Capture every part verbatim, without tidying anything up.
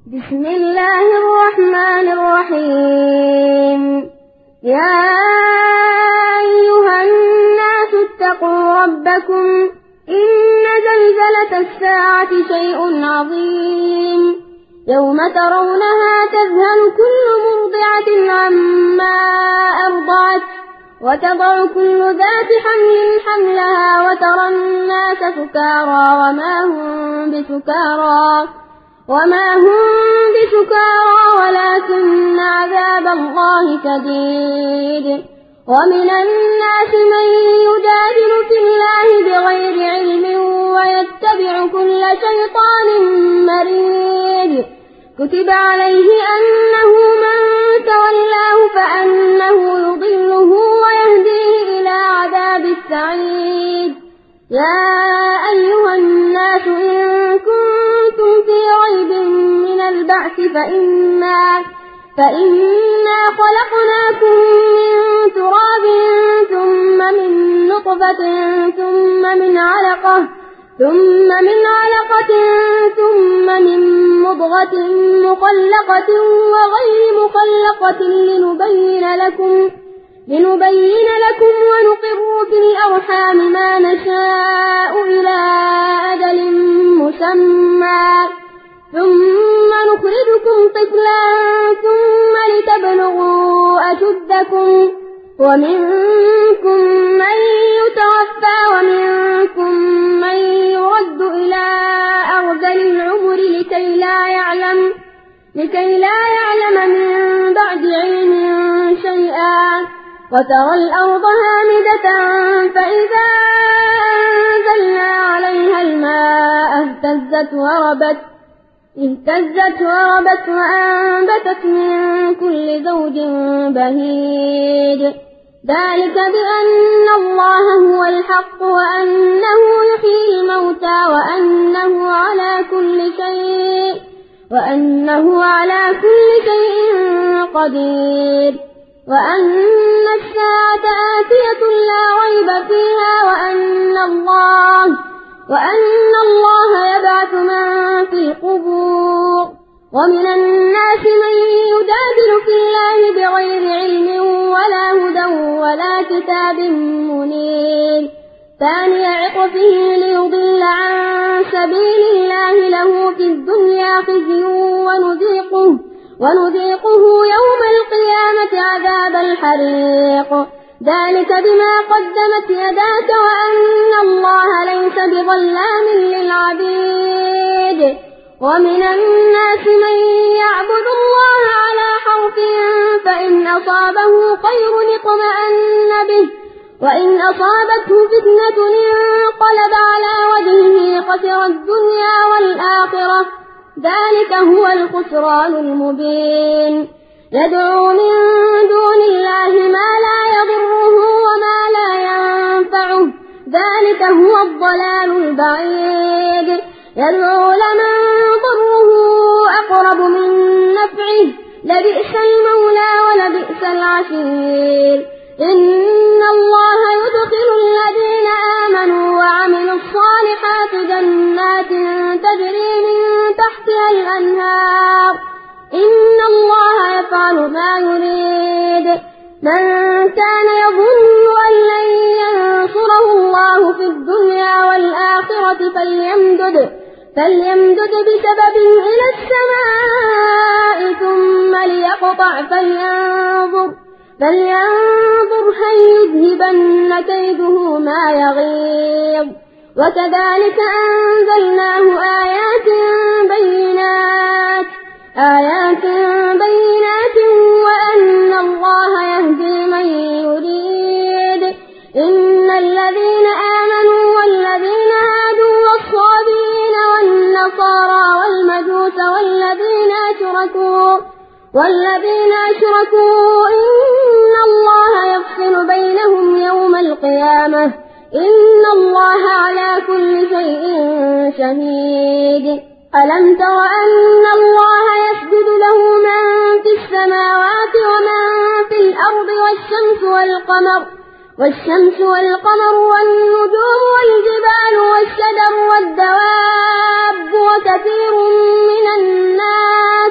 بسم الله الرحمن الرحيم. يا أيها الناس اتقوا ربكم إن زلزلة الساعة شيء عظيم يوم ترونها تذهل كل مرضعة عما أرضعت وتضع كل ذات حمل حملها وترى الناس سكارى وما هم بسكارى وما هم بسكارى ولكن عذاب الله شديد. ومن الناس من يجادل في الله بغير علم ويتبع كل شيطان مريد. كتب عليه أنه من تولاه فأنه يضله ويهديه إلى عذاب السعيد. يا أيها الناس إن كنتم في ريب من البعث فإنا, فإنا خلقناكم من تراب ثم من نطفة ثم من علقة ثم من علقة ثم من مضغة مخلقة وغير مخلقة لنبين لكم لنبين لكم ونقر في الأرحام ما نشاء إلى أجل مسمى ثم نخرجكم طفلا ثم لتبلغوا أشدكم ومنكم من يتوفى ومنكم من يرد إلى أرذل العمر لكي لا يعلم لكي لا يعلم من بعد علم شيئا. وترى الأرض هامدة فإذا أنزلنا عليها الماء اهتزت وربت اهتزت وربت وأنبتت من كل زوج بهيج. ذلك بأن الله هو الحق وأنه يحيي الموتى وأنه على كل شيء وأنه على كل شيء قدير. وأن الساعة آتية لا ريب فيها وأن الله وأن الله يبعث من في القبور. ومن الناس من يجادل في الله بغير علم ولا هدى ولا كتاب منير. ثاني عطفه ليضل عن سبيل الله له في الدنيا خزي ونذيقه ونذيقه يوم القيامة عذاب الحريق. ذلك بما قدمت يداك وأن الله ليس بظلام للعبيد. ومن الناس من يعبد الله على حرف فإن أصابه خير اطمأن به وإن أصابته فتنة انقلب على وجهه خسر الدنيا والآخرة. ذلك هو الخسران المبين. يدعو من دون الله ما لا يضره وما لا ينفعه ذلك هو الضلال البعيد. يدعو لمن ضره أقرب من نفعه لبئس المولى ولبئس العشير. إن الله يدخل الذين آمنوا وعملوا الصالحات جنات تجري من تحتها الأنهار. إن الله يفعل ما يريد. من كان يظن أن لن ينصره الله في الدنيا والآخرة فليمدد, فليمدد بسبب إلى السماء ثم ليقطع فلينظر, فلينظر هل يذهبن كيده ما يغيظ. وكذلك أنزلناه آيات بينات آيات بينات وأن الله يهدي من يريد. إن الذين آمنوا والذين هادوا والصابئين والنصارى والمجوس والذين أشركوا والذين أشركوا إن الله يفصل بينهم يوم القيامة. إن الله على كل شيء شهيد. ألم تر أن الله يسجد له من في السماوات ومن في الأرض والشمس والقمر والشمس والقمر والنجوم والجبال والشجر والدواب وكثير من الناس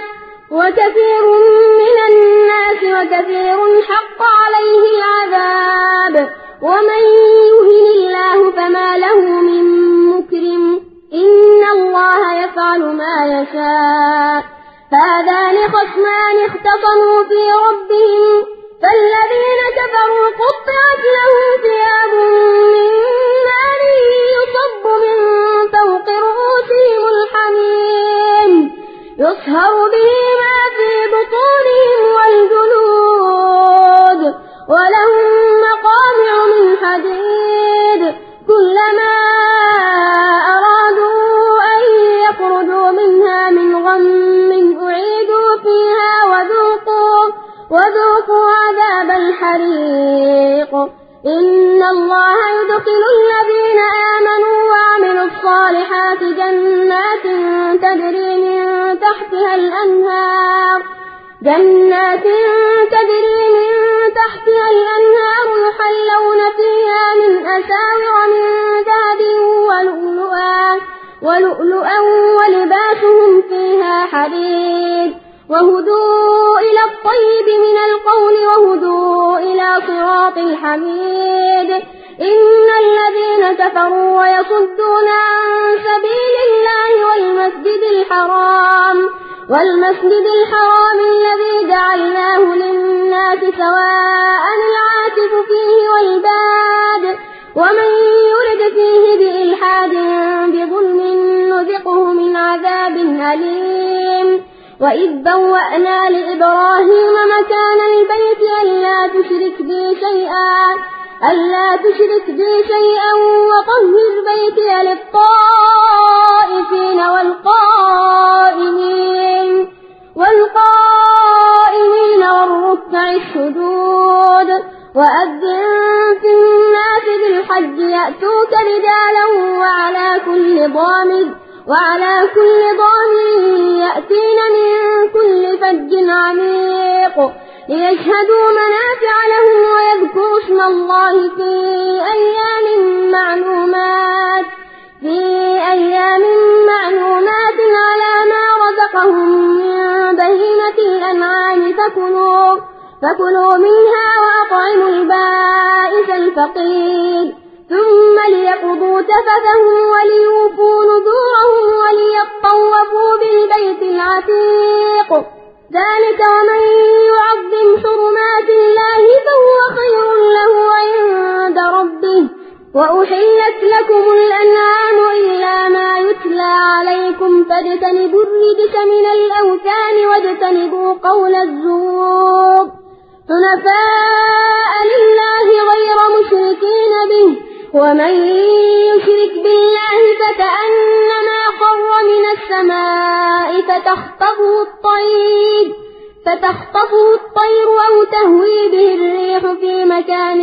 وكثير من الناس وكثير حق عليه العذاب ومن يهن الله فما له من مكرم إن الله يفعل ما يشاء هذان خصمان اختصموا في ربهم فالذين كفروا قطعت لهم ثياب من نار يصب من فوق رؤوسهم الحميم يصهر به ما في بطونهم والجلود ولهم مقامع من حديد كلما أرادوا أن يخرجوا منها من غم أعيدوا فيها وذوقوا, وذوقوا عذاب الحريق إن الله يدخل الذين آمنوا وعملوا الصالحات جنات تجري من تحتها الأنهار جنات تجري من تحتها الأنهار يحلون فيها من أساور من ذهب ولؤلؤا, ولؤلؤا ولباسهم فيها حرير وهدوا إلى الطيب من القول وهدوا إلى صراط الحميد إن الذين كفروا ويصدون عن سبيل الله والمسجد الحرام والمسجد الحرام الذي جعلناه للناس سواء العاكف فيه والباد ومن يرد فيه بإلحاد بظلم نذقه من عذاب أليم وإذ بوأنا لإبراهيم مكان البيت ألا تشرك بي شيئا ألا تشرك بي شيئا وطهر بيتي للطائفين والقائمين والقائمين والركع السجود وأذن في الناس بالحج يأتوك رجالا وعلى كل ضامر وعلى كل ضامر يأتين من كل فج عميق ليشهدوا منافع لهم ويذكروا اسم الله في أيام معلومات في أيام معلومات على ما رزقهم من بهيمة الأنعام فكلوا فكلوا منها وأطعموا البائس الفقير ثم ليقضوا تفثهم وليوفوا نذورهم وليطوفوا بالبيت العتيق ذلك ومن يعظم حرمات الله فهو خير له عند ربه وأحلت لكم الأنعام إلا ما يتلى عليكم فاجتنبوا الرجس من الأوثان واجتنبوا قول الزور حنفاء لله غير مشركين به ومن يشرك بالله فكأنما خر من السماء فتخطفه الطير فتخطفه الطير أو تهوي به الريح في مكان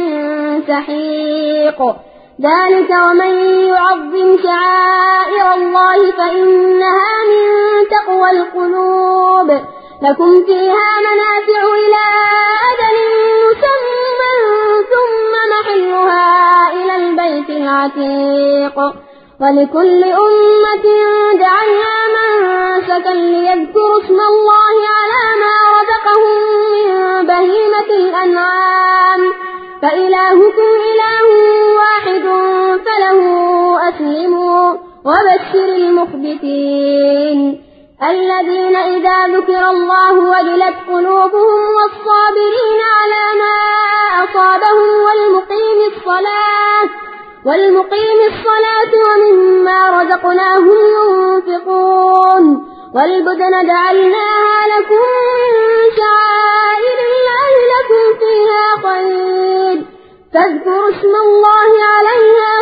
سحيق ذلك ومن يعظم شعائر الله فإنها من تقوى القلوب لكم فيها منافع إلى أجل مسمى ثم محلها إلى البيت العتيق ولكل أمة جعلنا منسكا ليذكروا اسم الله على ما رزقهم من بهيمة الأنعام فإلهكم إله واحد فله أسلموا وبشر المخبتين الذين إذا ذكر الله وجلت قلوبهم والصابرين على ما أصابهم والمقيم الصلاة والمقيم الصلاة ومما رزقناهم ينفقون والبدن جعلناها لكم من شعائر الله لكم فيها خير فاذكروا اسم الله عليها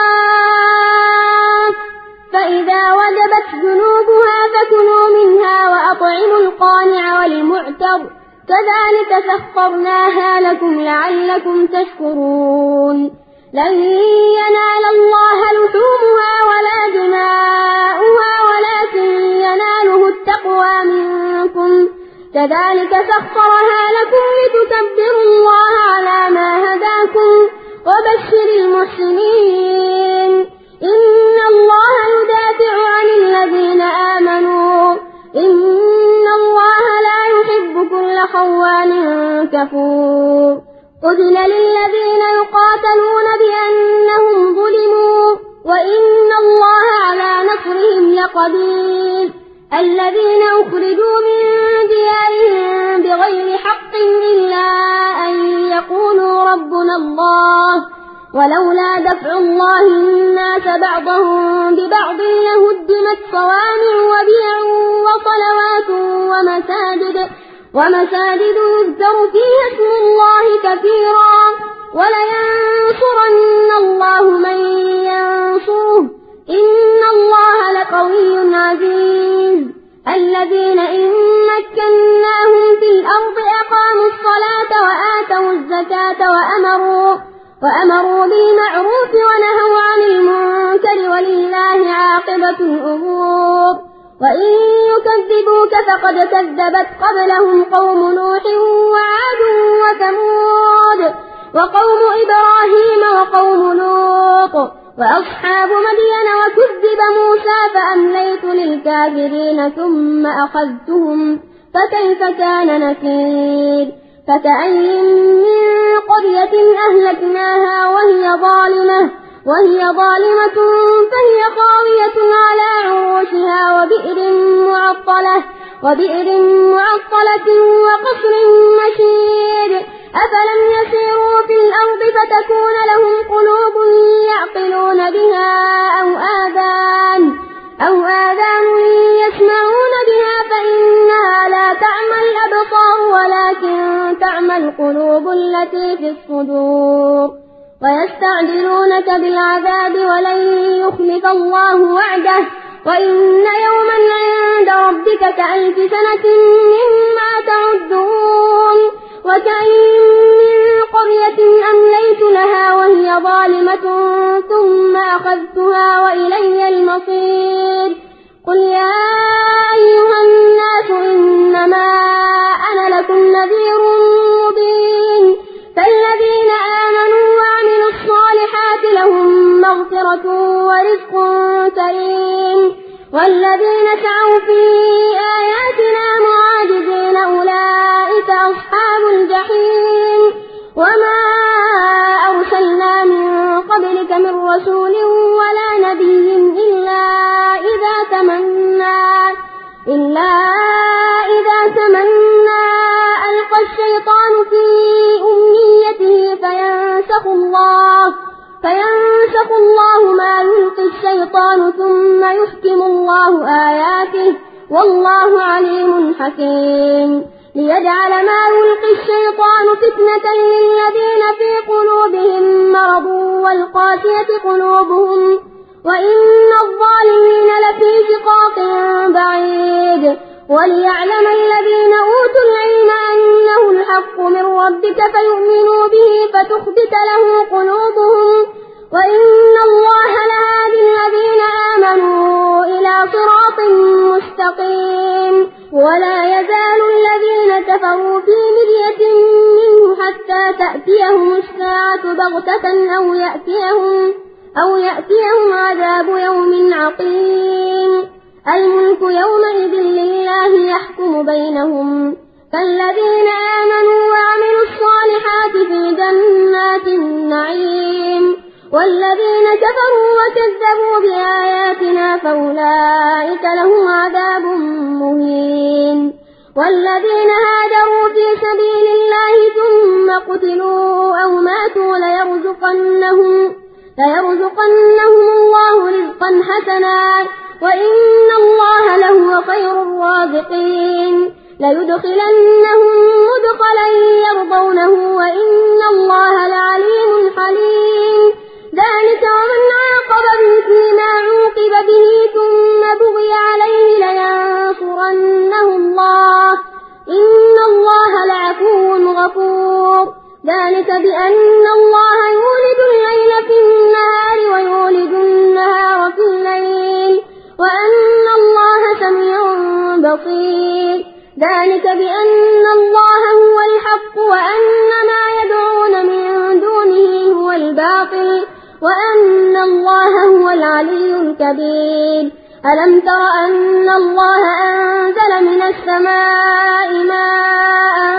صواف فإذا وجبت جنوبها فكلوا منها وأطعموا القانع والمعتر كذلك سخرناها لكم لعلكم تشكرون لن ينال الله لحومها ولا دماؤها ولكن يناله التقوى منكم كذلك سخرها لكم لتكبروا الله على ما هداكم وبشر المحسنين إن الله يدافع عن الذين آمنوا إن الله لا كل خوان كفور قتل للذين يقاتلون بأنهم ظلموا وإن الله على نصرهم لقدير الذين أخرجوا من ديارهم بغير حق إلا أن يقولوا ربنا الله ولولا دفع الله الناس بعضهم ببعض لهدمت صوامع وبيع وصلوات ومساجد ومساجد يذكر فيها اسم الله كثيرا ولينصرن الله من ينصره إن الله لقوي عزيز الذين إن مكناهم في الأرض أقاموا الصلاة وآتوا الزكاة وأمروا وأمروا بالمعروف ونهوا عن المنكر ولله عاقبة الأمور وإن يكذبوك فقد كذبت قبلهم قوم نوح وعاد وثمود وقوم إبراهيم وقوم لوط وأصحاب مدين وكذب موسى فأمليت للكافرين ثم أخذتهم فكيف كان نكير فكأي من قرية أهلكناها وهي ظالمة وهي ظالمة فهي خاوية على عروشها وبئر معطلة وبئر معطلة وقصر مشيد أفلم يسيروا في الأرض فتكون لهم قلوب يعقلون بها أو آذان أو آذان يسمعون بها فإنها لا تعمى الأبصار ولكن تعمى القلوب التي في الصدور ويستعجلونك بالعذاب ولن يخلف الله وعده وإن يوما عند ربك كألف سنة مما تعدون وكأين من قرية أمليت لها وهي ظالمة ثم أخذتها وإلي المصير قل يا أيها الناس إنما أنا لكم نذير مبين فالذين آمنوا وعملوا الصالحات لهم مغفرة ورزق كريم والذين سعوا في آياتنا معاجزين أولئك أصحاب الجحيم وما أرسلنا من قبلك من رسول ولا نبي إلا إذا تمنى إلا إذا تمنى ألقى الشيطان في أمنيته فينسخ الله فينسخ الله ما يلقي الشيطان ثم يحكم الله آياته والله عليم حكيم ليجعل ما يلقي الشيطان فتنة للذين في قلوبهم مرض والقاسية قلوبهم وإن الظالمين لفي شقاق بعيد وليعلم الذين أوتوا العلم أنه الحق من ربك فيؤمنوا به فتخبت له قلوبهم وإن الله لهادي الذين آمنوا إلى صراط مستقيم ولا يزال الذين كفروا في مرية منه حتى تأتيهم الساعة بغتة أو يأتيهم أو يأتيهم عذاب يوم عقيم الملك يومئذ لله يحكم بينهم فالذين آمنوا وعملوا الصالحات في جنات النعيم والذين كفروا وكذبوا بآياتنا فأولئك لهم عذاب مهين والذين هاجروا في سبيل الله ثم قتلوا أو ماتوا ليرزقنهم ليرزقنهم الله رزقا حسنا وإن الله لهو خير الرازقين ليدخلنهم مدخلا يرضونه وإن الله لعليم حليم ذلك ومن عاقب بمثل ما عوقب به ثم بغي عليه لينصرنه الله إن الله لعفو غفور ذلك بأن الله يولد الليل في النهار ويولد النهار في الليل وأن الله سميع بصير ذلك بأن الله هو الحق وأن ما يدعون من دونه هو الباطل وأن الله هو العلي الكبير ألم تر أن الله أنزل من السماء ماء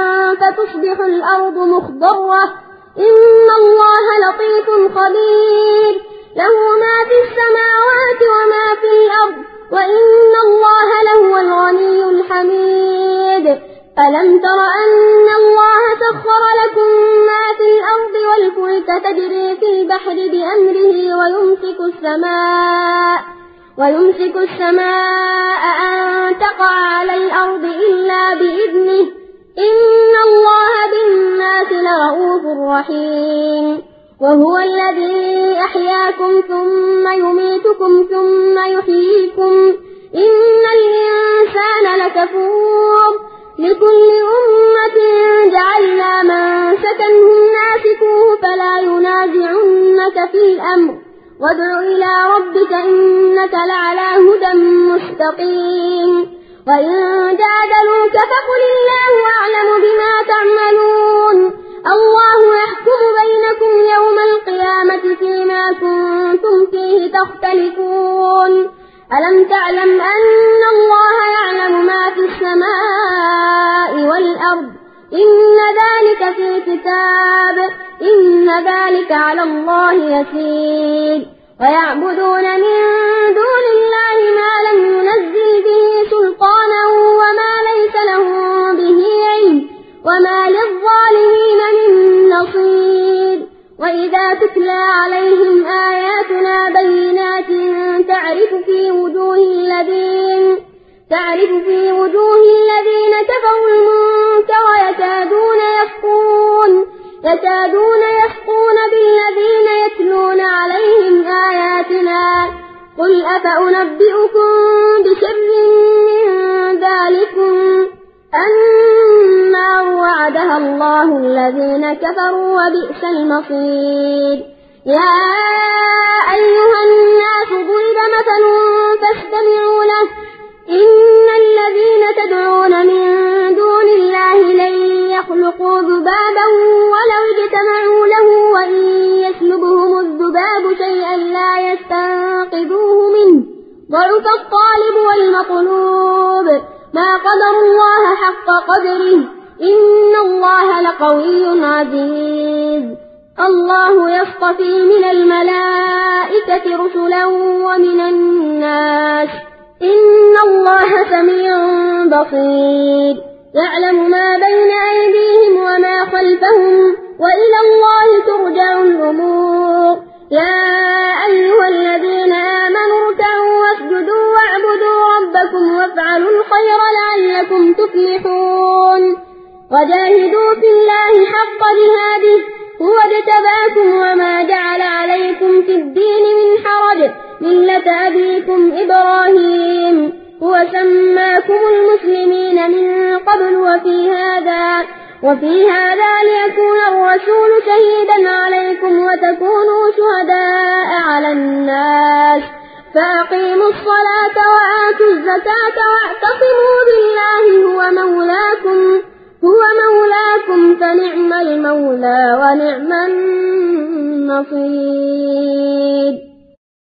وتصبح الأرض مخضرة إن الله لطيف خبير له ما في السماوات وما في الأرض وإن الله لهو الغني الحميد ألم تر أن الله سخر لكم ما في الأرض والفلك تجري في البحر بأمره ويمسك السماء ويمسك السماء أن تقع على الأرض إلا بإذنه إن الله بالناس لرؤوف رحيم وهو الذي أحياكم ثم يميتكم ثم يحييكم إن الإنسان لكفور لكل أمة جعلنا منسكا هم ناسكوه فلا ينازعنك في الأمر وادع إلى ربك إنك لعلى هدى مستقيم وإن جادلوك فقل الله أعلم بما تعملون الله يحكم بينكم يوم القيامة فيما كنتم فيه تختلفون ألم تعلم أن الله يعلم ما في السماء والأرض إن ذلك في كتاب إن ذلك على الله يسير ويعبدون من دون الله ما لم ينزل به سلطانا وما ليس لهم به علم وما للظالمين من نصير وإذا تتلى عليهم آياتنا بينات تعرف في وجوه الذين تعرف في وجوه الذين كفروا المنكر يكادون يسقون يكادون يسقون بالذين يتلون عليهم آياتنا قل أفأنبئكم بشر من ذلكم النار وعدها الله الذين كفروا وبئس المصير يا أيها الناس ضرب مثل فاستمعوا له إن الذين تدعون من دون الله لن يخلقوا ذبابا ولو اجتمعوا له وإن يسلبهم الذباب شيئا لا يستنقذوه منه ضعف الطالب والمطلوب ما قدر الله حق قدره إن الله لقوي عزيز الله يصطفي من الملائكة رسلا ومن الناس إن الله سميع بصير يعلم ما بين أيديهم وما خلفهم وإلى الله ترجع الأمور يا أيها الذين آمنوا اركعوا واسجدوا واعبدوا ربكم وافعلوا الخير لعلكم تفلحون وجاهدوا في الله حق جهاده هو اجتباكم وما جعل عليكم في الدين من حرج ملة أبيكم إبراهيم هو سماكم المسلمين من قبل وفي هذا وفي هذا ليكون الرسول شهيدا عليكم وتكونوا شهداء على الناس فأقيموا الصلاة وآتوا الزكاة واعتصموا